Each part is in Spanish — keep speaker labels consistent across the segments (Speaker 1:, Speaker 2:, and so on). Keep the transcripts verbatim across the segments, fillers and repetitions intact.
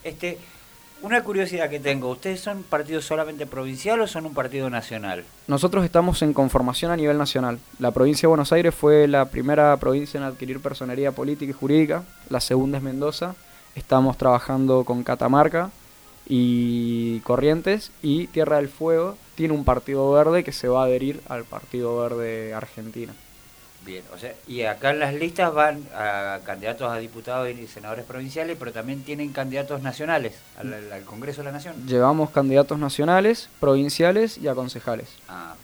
Speaker 1: Este, una curiosidad que tengo, ¿ustedes son partido solamente provincial o son un partido nacional?
Speaker 2: Nosotros estamos en conformación a nivel nacional. La provincia de Buenos Aires fue la primera provincia en adquirir personería política y jurídica, la segunda es Mendoza. Estamos trabajando con Catamarca y Corrientes, y Tierra del Fuego tiene un partido verde que se va a adherir al Partido Verde Argentina.
Speaker 1: Bien, o sea, y acá en las listas van a candidatos a diputados y senadores provinciales, pero también tienen candidatos nacionales al, al Congreso de la Nación.
Speaker 2: Llevamos candidatos nacionales, provinciales y a concejales.
Speaker 1: Ah,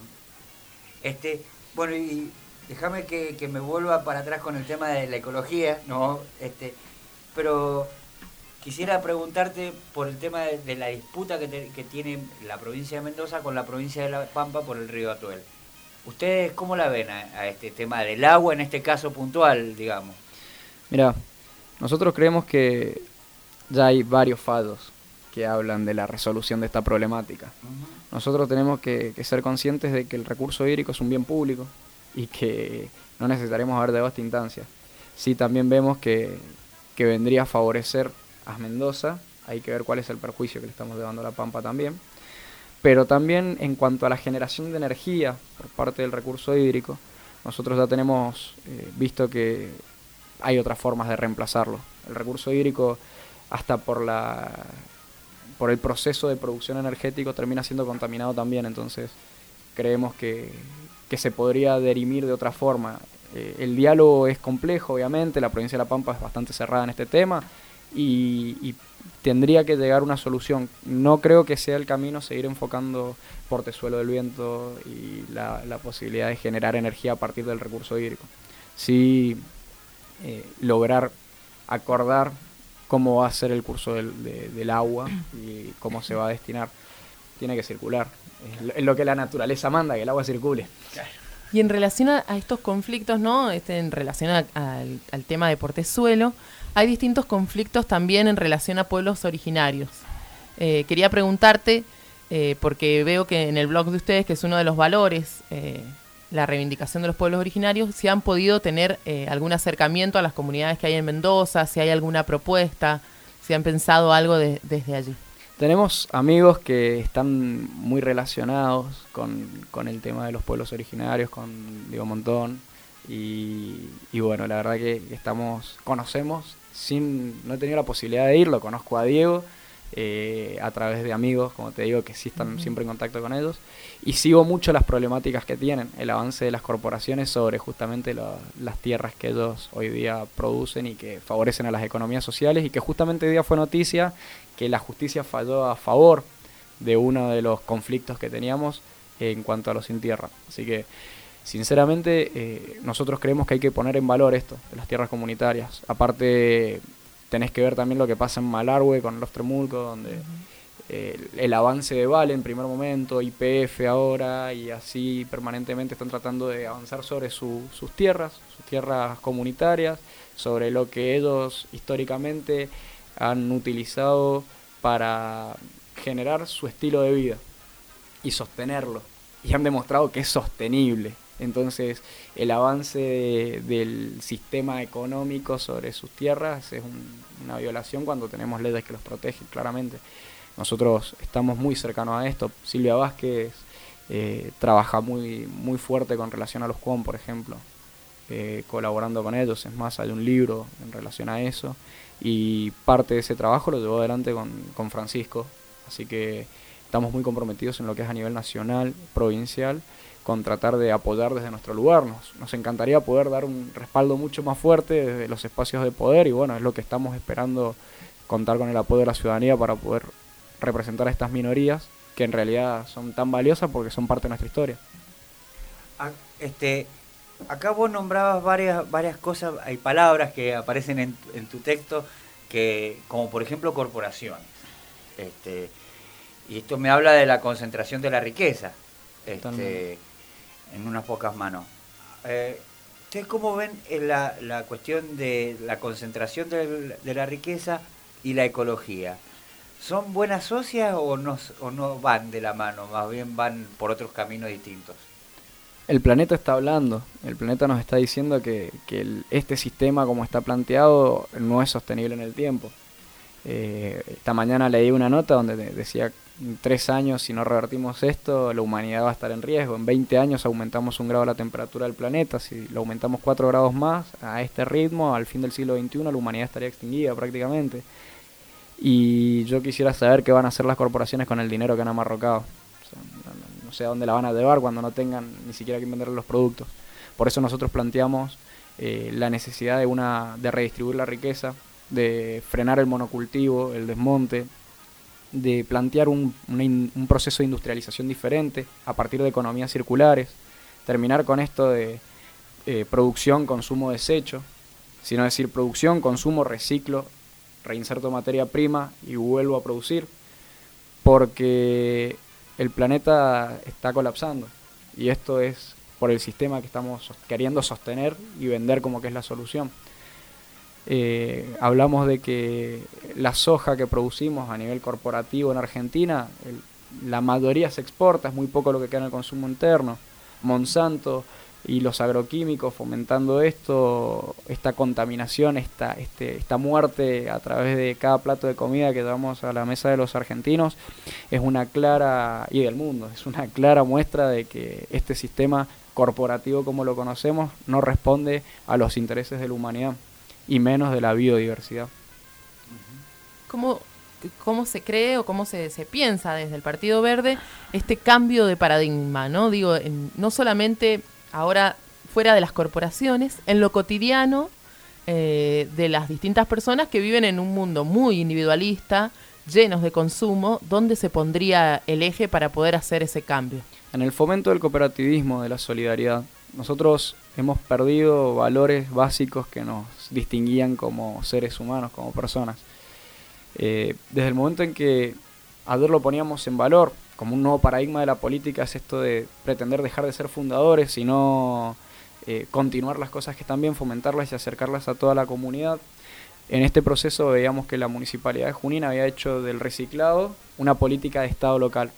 Speaker 1: este, bueno, y déjame que, que me vuelva para atrás con el tema de la ecología, ¿no? Este, pero quisiera preguntarte por el tema de, de la disputa que, te, que tiene la provincia de Mendoza con la provincia de La Pampa por el río Atuel. ¿Ustedes cómo la ven a, a este tema del agua, en este caso puntual, digamos?
Speaker 2: Mira, nosotros creemos que ya hay varios fallos que hablan de la resolución de esta problemática. Uh-huh. Nosotros tenemos que, que ser conscientes de que el recurso hídrico es un bien público y que no necesitaremos ver de esta instancia. Sí, también vemos que, que vendría a favorecer a Mendoza, hay que ver cuál es el perjuicio que le estamos llevando a La Pampa también. Pero también en cuanto a la generación de energía por parte del recurso hídrico, nosotros ya tenemos eh, visto que hay otras formas de reemplazarlo. El recurso hídrico, hasta por la por el proceso de producción energético, termina siendo contaminado también, entonces creemos que, que se podría derimir de otra forma. Eh, el diálogo es complejo, obviamente, la provincia de La Pampa es bastante cerrada en este tema, y, y tendría que llegar una solución. No creo que sea el camino seguir enfocando portezuelo del viento y la, la posibilidad de generar energía a partir del recurso hídrico. Sí, eh, lograr acordar cómo va a ser el curso del, de, del agua y cómo se va a destinar. Tiene que circular. Es lo, es lo que la naturaleza manda, que el agua circule.
Speaker 3: Claro. Y en relación a, a estos conflictos, ¿no? Este, en relación a, a, al, al tema de portezuelo, hay distintos conflictos también en relación a pueblos originarios. Eh, quería preguntarte, eh, porque veo que en el blog de ustedes, que es uno de los valores, eh, la reivindicación de los pueblos originarios, si han podido tener eh, algún acercamiento a las comunidades que hay en Mendoza, si hay alguna propuesta, si han pensado algo de, desde allí.
Speaker 2: Tenemos amigos que están muy relacionados con, con el tema de los pueblos originarios, con Diego Montón, y, y bueno, la verdad que estamos, conocemos, sin no he tenido la posibilidad de ir, lo conozco a Diego, eh, a través de amigos, como te digo, que sí están uh-huh. siempre en contacto con ellos, y sigo mucho las problemáticas que tienen, el avance de las corporaciones sobre justamente lo, las tierras que ellos hoy día producen y que favorecen a las economías sociales, y que justamente hoy día fue noticia que la justicia falló a favor de uno de los conflictos que teníamos en cuanto a los sin tierra. Así que, sinceramente, eh, nosotros creemos que hay que poner en valor esto, de las tierras comunitarias. Aparte, tenés que ver también lo que pasa en Malargüe con los Tremulco, donde uh-huh. eh, el, el avance de Vale en primer momento, Y P F ahora, y así permanentemente están tratando de avanzar sobre su, sus tierras, sus tierras comunitarias, sobre lo que ellos históricamente han utilizado para generar su estilo de vida y sostenerlo, y han demostrado que es sostenible. Entonces, el avance de, del sistema económico sobre sus tierras es un, una violación cuando tenemos leyes que los protegen, claramente. Nosotros estamos muy cercanos a esto. Silvia Vázquez eh, trabaja muy, muy fuerte con relación a los C U O M, por ejemplo, eh, colaborando con ellos. Es más, hay un libro en relación a eso, y parte de ese trabajo lo llevó adelante con, con Francisco. Así que estamos muy comprometidos en lo que es a nivel nacional, provincial, con tratar de apoyar desde nuestro lugar. Nos, nos encantaría poder dar un respaldo mucho más fuerte desde los espacios de poder, y bueno, es lo que estamos esperando, contar con el apoyo de la ciudadanía para poder representar a estas minorías que en realidad son tan valiosas porque son parte de nuestra historia.
Speaker 1: Ah, este, acá vos nombrabas varias, varias cosas, hay palabras que aparecen en, en tu texto, que como por ejemplo corporaciones. Este, y esto me habla de la concentración de la riqueza. Este, en unas pocas manos. Eh, ¿Ustedes cómo ven la, la cuestión de la concentración de, de la riqueza y la ecología? ¿Son buenas socias o no, o no van de la mano? Más bien van por otros caminos distintos.
Speaker 2: El planeta está hablando, el planeta nos está diciendo que, que el, este sistema como está planteado no es sostenible en el tiempo. Eh, esta mañana leí una nota donde decía en tres años, si no revertimos esto, la humanidad va a estar en riesgo. En veinte años aumentamos un grado la temperatura del planeta. Si lo aumentamos cuatro grados más, a este ritmo, al fin del siglo veintiuno, la humanidad estaría extinguida prácticamente. Y yo quisiera saber qué van a hacer las corporaciones con el dinero que han amarrocado. O sea, no, no, no sé a dónde la van a llevar cuando no tengan ni siquiera que vender los productos. Por eso nosotros planteamos eh, la necesidad de, una, de redistribuir la riqueza, de frenar el monocultivo, el desmonte, de plantear un, un, un proceso de industrialización diferente a partir de economías circulares, terminar con esto de eh, producción, consumo, desecho, sino decir producción, consumo, reciclo, reinserto materia prima y vuelvo a producir, porque el planeta está colapsando y esto es por el sistema que estamos queriendo sostener y vender como que es la solución. Eh, hablamos de que la soja que producimos a nivel corporativo en Argentina, el, la mayoría se exporta, es muy poco lo que queda en el consumo interno. Monsanto y los agroquímicos fomentando esto, esta contaminación, esta, este, esta muerte a través de cada plato de comida que llevamos a la mesa de los argentinos, es una clara, y del mundo, es una clara muestra de que este sistema corporativo como lo conocemos no responde a los intereses de la humanidad y menos de la biodiversidad.
Speaker 3: ¿Cómo, cómo se cree o cómo se, se piensa desde el Partido Verde este cambio de paradigma, ¿no? Digo, en, no solamente ahora fuera de las corporaciones, en lo cotidiano eh, de las distintas personas que viven en un mundo muy individualista, llenos de consumo, ¿dónde se pondría el eje para poder hacer ese cambio?
Speaker 2: En el fomento del cooperativismo, de la solidaridad. Nosotros hemos perdido valores básicos que nos distinguían como seres humanos, como personas. Eh, desde el momento en que ayer lo poníamos en valor, como un nuevo paradigma de la política, es esto de pretender dejar de ser fundadores, sino eh, continuar las cosas que están bien, fomentarlas y acercarlas a toda la comunidad. En este proceso veíamos que la Municipalidad de Junín había hecho del reciclado una política de Estado local.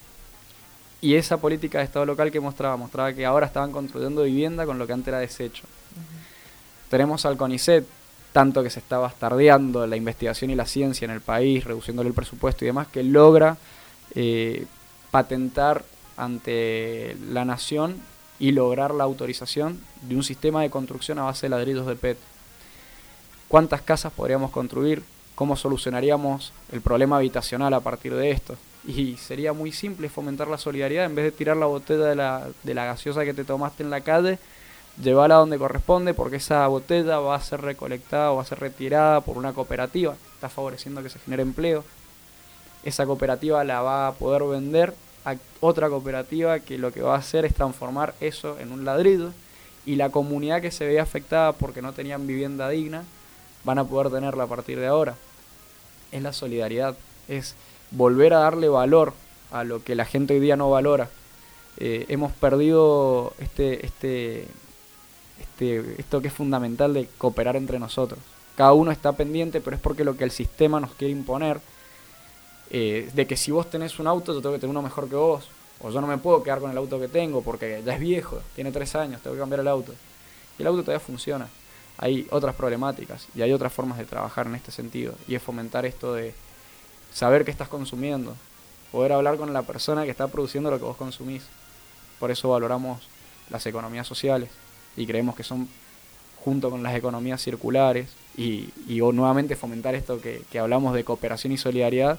Speaker 2: Y esa política de Estado local que mostraba, mostraba que ahora estaban construyendo vivienda con lo que antes era desecho. Uh-huh. Tenemos al CONICET, tanto que se está bastardeando la investigación y la ciencia en el país, reduciéndole el presupuesto y demás, que logra eh, patentar ante la nación y lograr la autorización de un sistema de construcción a base de ladrillos de P E T. ¿Cuántas casas podríamos construir? ¿Cómo solucionaríamos el problema habitacional a partir de esto? Y sería muy simple fomentar la solidaridad. En vez de tirar la botella de la, de la gaseosa que te tomaste en la calle, llevarla donde corresponde, porque esa botella va a ser recolectada o va a ser retirada por una cooperativa. Está favoreciendo que se genere empleo. Esa cooperativa la va a poder vender a otra cooperativa que lo que va a hacer es transformar eso en un ladrillo, y la comunidad que se veía afectada porque no tenían vivienda digna van a poder tenerla a partir de ahora. Es la solidaridad, es volver a darle valor a lo que la gente hoy día no valora. Eh, hemos perdido este, este, este, esto que es fundamental de cooperar entre nosotros. Cada uno está pendiente, pero es porque lo que el sistema nos quiere imponer, eh, de que si vos tenés un auto, yo tengo que tener uno mejor que vos, o yo no me puedo quedar con el auto que tengo porque ya es viejo, tiene tres años, tengo que cambiar el auto. Y el auto todavía funciona. Hay otras problemáticas y hay otras formas de trabajar en este sentido, y es fomentar esto de saber qué estás consumiendo, poder hablar con la persona que está produciendo lo que vos consumís. Por eso valoramos las economías sociales y creemos que son, junto con las economías circulares, y, y o nuevamente fomentar esto que, que hablamos de cooperación y solidaridad,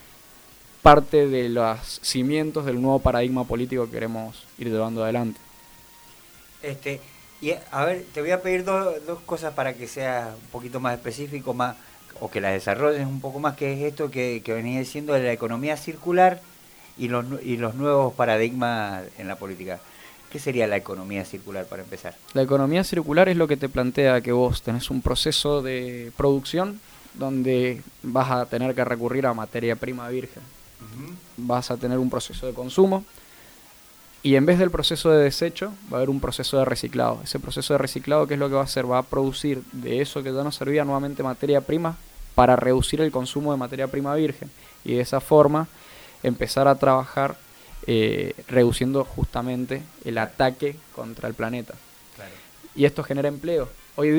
Speaker 2: parte de los cimientos del nuevo paradigma político que queremos ir llevando adelante.
Speaker 1: Este, y a ver, te voy a pedir do, dos cosas para que sea un poquito más específico, más, o que las desarrolles un poco más, que es esto que, que venía diciendo de la economía circular y los, y los nuevos paradigmas en la política. ¿Qué sería la economía circular para empezar?
Speaker 2: La economía circular es lo que te plantea que vos tenés un proceso de producción donde vas a tener que recurrir a materia prima virgen. Uh-huh. Vas a tener un proceso de consumo y en vez del proceso de desecho va a haber un proceso de reciclado. Ese proceso de reciclado, ¿qué es lo que va a hacer? Va a producir de eso que ya no servía nuevamente materia prima para reducir el consumo de materia prima virgen y de esa forma empezar a trabajar eh, reduciendo justamente el ataque contra el planeta. Claro. Y esto genera empleo. Hoy día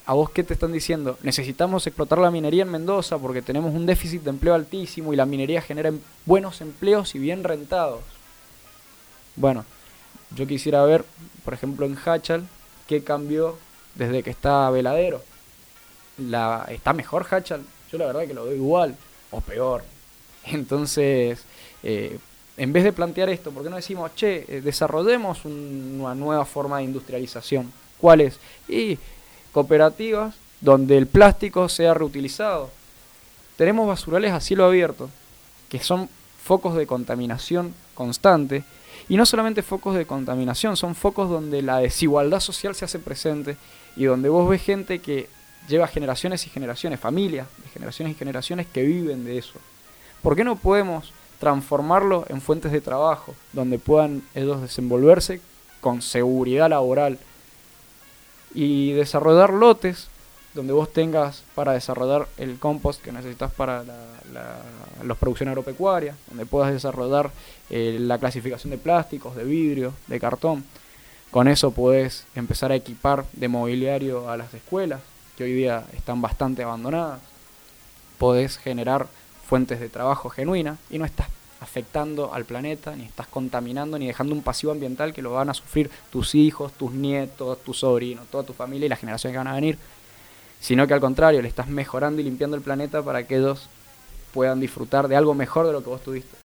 Speaker 2: ¿a vos qué te están diciendo? Necesitamos explotar la minería en Mendoza porque tenemos un déficit de empleo altísimo y la minería genera em- buenos empleos y bien rentados. Bueno, yo quisiera ver, por ejemplo, en Hachal, qué cambió desde que está Veladero. La, ¿Está mejor Hachal? Yo la verdad que lo veo igual o peor. Entonces, eh, en vez de plantear esto, ¿por qué no decimos, che, eh, desarrollemos un, una nueva forma de industrialización? ¿Cuál es? Y cooperativas donde el plástico sea reutilizado. Tenemos basurales a cielo abierto, que son focos de contaminación constante, y no solamente focos de contaminación, son focos donde la desigualdad social se hace presente y donde vos ves gente que lleva generaciones y generaciones, familias de generaciones y generaciones que viven de eso. ¿Por qué no podemos transformarlo en fuentes de trabajo, donde puedan ellos desenvolverse con seguridad laboral y desarrollar lotes donde vos tengas para desarrollar el compost que necesitas para la, la, la producción agropecuaria, donde puedas desarrollar eh, la clasificación de plásticos, de vidrio, de cartón? Con eso podés empezar a equipar de mobiliario a las escuelas, que hoy día están bastante abandonadas. Podés generar fuentes de trabajo genuinas y no estás afectando al planeta, ni estás contaminando, ni dejando un pasivo ambiental que lo van a sufrir tus hijos, tus nietos, tus sobrinos, toda tu familia y las generaciones que van a venir, sino que al contrario, le estás mejorando y limpiando el planeta para que ellos puedan disfrutar de algo mejor de lo que vos tuviste.